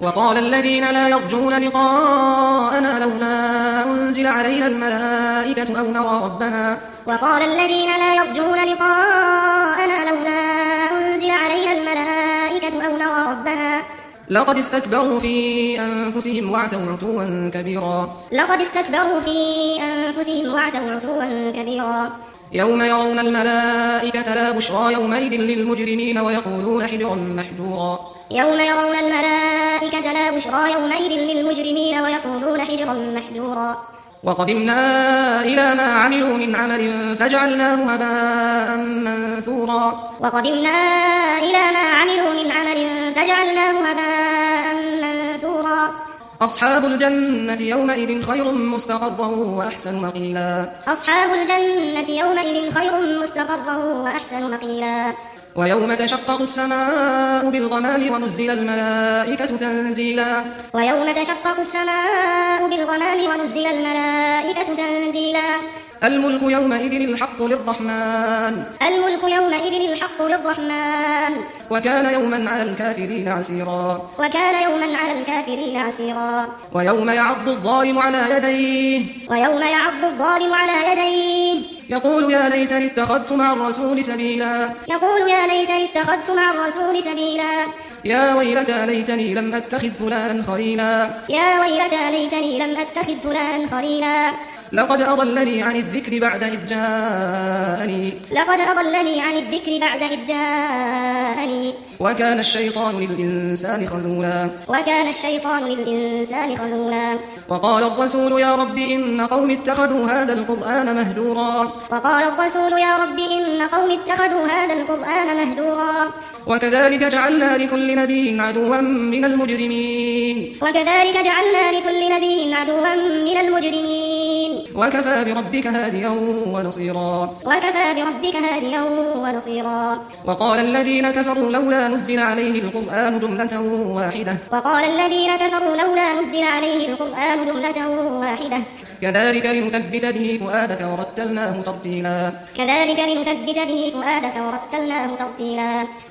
وقال الذين لا يرجون لقاءنا لولا أنزل علينا الملائكة أو نرى ربنا وقال الذين لا يرجون لقاءنا لولا أنزل علينا الملائكة أو نرى ربنا لقد استكبروا في أنفسهم وعتوا عتوا كبيرا لقد استكبروا في أنفسهم وعتوا عتوا كبيرا يوم يرون الملائكة لا بشرى يومئذ للمجرمين ويقولون حجرا محجورا يوم يرون الملائكة لا بشرى يومئذ للمجرمين ويقولون حجرا محجورا وقدمنا إلى ما عملوا من عمل فجعلناه هباء منثورا وقدمنا إلى ما عملوا من عمل فجعلناه هباء منثورا أصحاب الجنة يومئذ خير مستقرا وأحسن مقيلا أصحاب الجنة يومئذ خير مستقرا وأحسن مقيلا ويوم تشقق السماء بالغمام ونزل الملائكة تنزيلا ويوم تشقق السماء بالغمام ونزل الملائكة تنزيلا الملك يومئذ الحق للرحمن الملك يومئذ الحق للرحمن وكان يوما على الكافرين عسيرا وكان يوما على الكافرين عسيرا ويوم يعض الظالم على يديه ويوم يعض الظالم على يديه يقول يا ليتني اتخذت مع الرسول سبيلا يقول يا ليتني اتخذت مع الرسول سبيلا يا ويلتى ليتني لم أتخذ فلانا خليلا يا ويلتى ليتني لم أتخذ فلانا خليلا لقد أضلني عن الذكر بعد إذ جاءني لقد أضلني عن الذكر بعد إذ جاءني وكان الشيطان للإنسان خذولا وكان الشيطان للإنسان خذولا وقال الرسول يا رب إن قوم اتخذوا هذا القرآن مهجورا وقال الرسول يا رب إن قوم اتخذوا هذا القرآن مهجورا وكذلك جعلنا لكل نبي عدوا من المجرمين وكذلك جعلنا لكل نبي عدوا من المجرمين وكفى بربك هاديا ونصيرا وكفى بربك هاديا ونصيرا وقال الذين كفروا لولا نزل عليه القرآن جملة واحدة وقال الذين كفروا لولا نزل عليه القرآن جملة واحدة كذلك لنثبت به فؤادك ورتلناه ترتيلا كذلك لنثبت به فؤادك ورتلناه ترتيلا